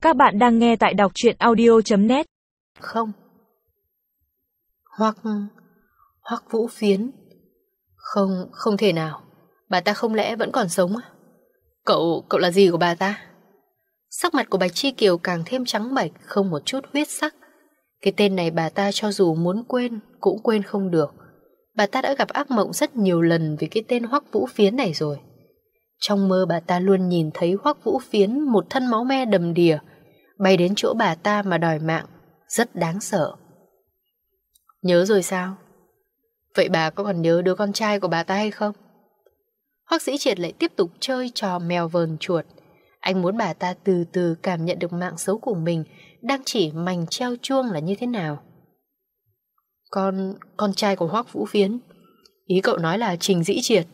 Các bạn đang nghe tại đọc truyện audio.net. Không. Hoắc Vũ Phiến. Không thể nào. Bà ta không lẽ vẫn còn sống à? Cậu là gì của bà ta? Sắc mặt của Bạch Chi Kiều càng thêm trắng bệch, không một chút huyết sắc. Cái tên này bà ta cho dù muốn quên cũng quên không được. Bà ta đã gặp ác mộng rất nhiều lần vì cái tên Hoắc Vũ Phiến này rồi. Trong mơ bà ta luôn nhìn thấy Hoắc Vũ Phiến một thân máu me đầm đìa bay đến chỗ bà ta mà đòi mạng, rất đáng sợ. Nhớ rồi sao? Vậy bà có còn nhớ đứa con trai của bà ta hay không? Hoắc Dĩ Triệt lại tiếp tục chơi trò mèo vờn chuột. Anh muốn bà ta từ từ cảm nhận được mạng xấu của mình đang chỉ mành treo chuông là như thế nào. Con trai của Hoắc Vũ Phiến. Ý cậu nói là Trình Dĩ Triệt.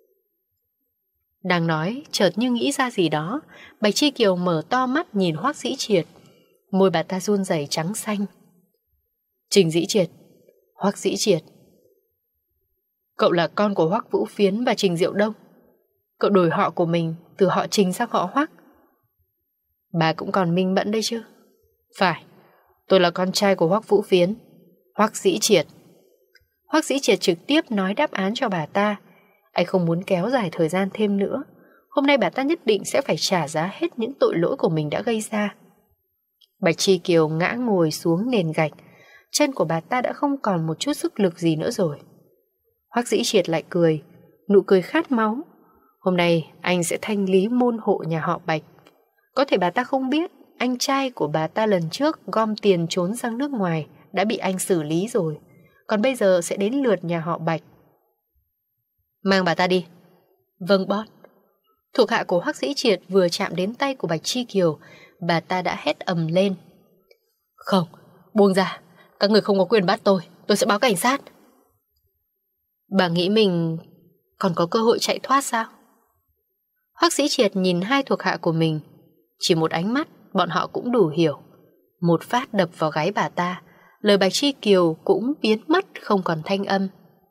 Đang nói, chợt như nghĩ ra gì đó, Bạch Chi Kiều mở to mắt nhìn Hoắc Dĩ Triệt. Môi bà ta run rẩy trắng xanh. Trình Dĩ Triệt, Hoắc Dĩ Triệt. Cậu là con của Hoắc Vũ Phiến và Trình Diệu Đông. Cậu đổi họ của mình từ họ Trình sang họ Hoắc. Bà cũng còn minh mẫn đây chứ? Phải, tôi là con trai của Hoắc Vũ Phiến, Hoắc Dĩ Triệt. Hoắc Dĩ Triệt trực tiếp nói đáp án cho bà ta. Anh không muốn kéo dài thời gian thêm nữa. Hôm nay bà ta nhất định sẽ phải trả giá hết những tội lỗi của mình đã gây ra. Bạch Chi Kiều ngã ngồi xuống nền gạch. Chân của bà ta đã không còn một chút sức lực gì nữa rồi. Hoắc Dĩ Triệt lại cười, nụ cười khát máu. Hôm nay anh sẽ thanh lý môn hộ nhà họ Bạch. Có thể bà ta không biết anh trai của bà ta lần trước gom tiền trốn sang nước ngoài đã bị anh xử lý rồi. Còn bây giờ sẽ đến lượt nhà họ Bạch. Mang bà ta đi. Vâng boss. Thuộc hạ của Hoắc Dĩ Triệt vừa chạm đến tay của Bạch Chi Kiều, bà ta đã hét ầm lên. Không, buông ra. Các người không có quyền bắt tôi sẽ báo cảnh sát. Bà nghĩ mình còn có cơ hội chạy thoát sao? Hoắc Dĩ Triệt nhìn hai thuộc hạ của mình. Chỉ một ánh mắt bọn họ cũng đủ hiểu. Một phát đập vào gáy bà ta, lời Bạch Chi Kiều cũng biến mất không còn thanh âm.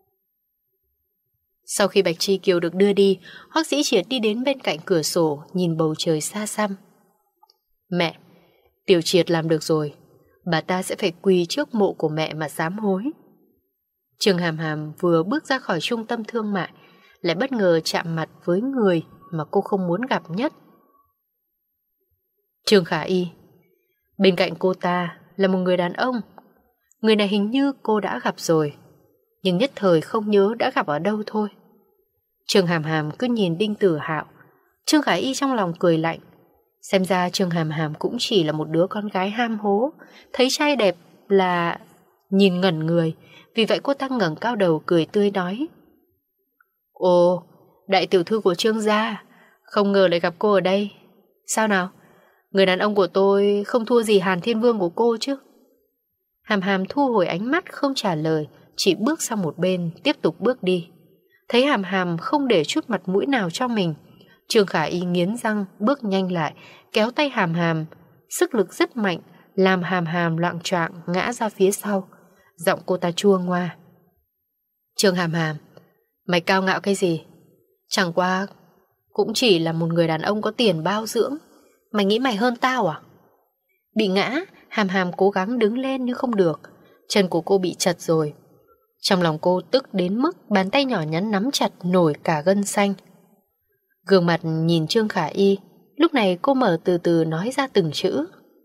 Sau khi Bạch Chi Kiều được đưa đi, Hoắc Dĩ Triệt đi đến bên cạnh cửa sổ nhìn bầu trời xa xăm. Mẹ, Tiểu Triệt làm được rồi. Bà ta sẽ phải quỳ trước mộ của mẹ mà sám hối. Trương Hàm Hàm vừa bước ra khỏi trung tâm thương mại lại bất ngờ chạm mặt với người mà cô không muốn gặp nhất. Trương Khả Y. Bên cạnh cô ta là một người đàn ông. Người này hình như cô đã gặp rồi, nhưng nhất thời không nhớ đã gặp ở đâu thôi. Trương Hàm Hàm cứ nhìn Đinh Tử Hạo. Trương Khả Y trong lòng cười lạnh. Xem ra Trương Hàm Hàm cũng chỉ là một đứa con gái ham hố, thấy trai đẹp là nhìn ngẩn người. Vì vậy cô ta ngẩng cao đầu cười tươi nói. Ồ, đại tiểu thư của Trương gia, không ngờ lại gặp cô ở đây. Sao nào? Người đàn ông của tôi không thua gì Hàn Thiên Vương của cô chứ? Hàm Hàm thu hồi ánh mắt không trả lời, chỉ bước sang một bên tiếp tục bước đi. Thấy Hàm Hàm không để chút mặt mũi nào cho mình, Trương Khả Y nghiến răng bước nhanh lại, kéo tay Hàm Hàm, sức lực rất mạnh, làm Hàm Hàm loạng choạng ngã ra phía sau. Giọng cô ta chua ngoa. Trương Hàm Hàm, mày cao ngạo cái gì? Chẳng qua cũng chỉ là một người đàn ông có tiền bao dưỡng. Mày nghĩ mày hơn tao à? Bị ngã, Hàm Hàm cố gắng đứng lên nhưng không được. Chân của cô bị chật rồi. Trong lòng cô tức đến mức bàn tay nhỏ nhắn nắm chặt nổi cả gân xanh. Gương mặt nhìn Trương Khả Y. Lúc này cô mở từ từ nói ra từng chữ.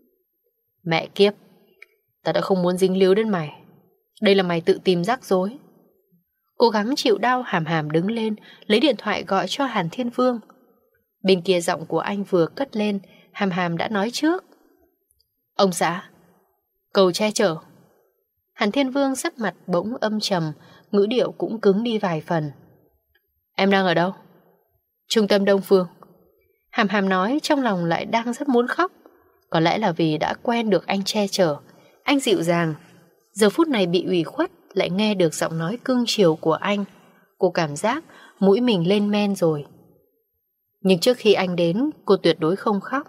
Mẹ kiếp, ta đã không muốn dính líu đến mày. Đây là mày tự tìm rắc rối. Cố gắng chịu đau, Hàm Hàm đứng lên, lấy điện thoại gọi cho Hàn Thiên Vương. Bên kia giọng của anh vừa cất lên, Hàm Hàm đã nói trước. Ông xã, cầu che chở. Hàn Thiên Vương sắc mặt bỗng âm trầm, ngữ điệu cũng cứng đi vài phần. Em đang ở đâu? Trung tâm Đông Phương. Hàm Hàm nói trong lòng lại đang rất muốn khóc. Có lẽ là vì đã quen được anh che chở. Anh dịu dàng. Giờ phút này bị ủy khuất lại nghe được giọng nói cưng chiều của anh. Cô cảm giác mũi mình lên men rồi. Nhưng trước khi anh đến, cô tuyệt đối không khóc.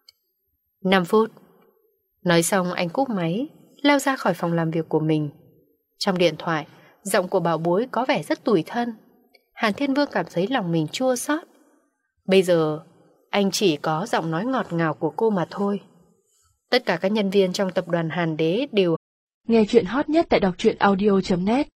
5 phút. Nói xong anh cúp máy, lao ra khỏi phòng làm việc của mình. Trong điện thoại, giọng của bảo bối có vẻ rất tủi thân. Hàn Thiên Vương cảm thấy lòng mình chua xót. Bây giờ, anh chỉ có giọng nói ngọt ngào của cô mà thôi. Tất cả các nhân viên trong tập đoàn Hàn Đế đều Nghe chuyện hot nhất tại đọc truyện audio.net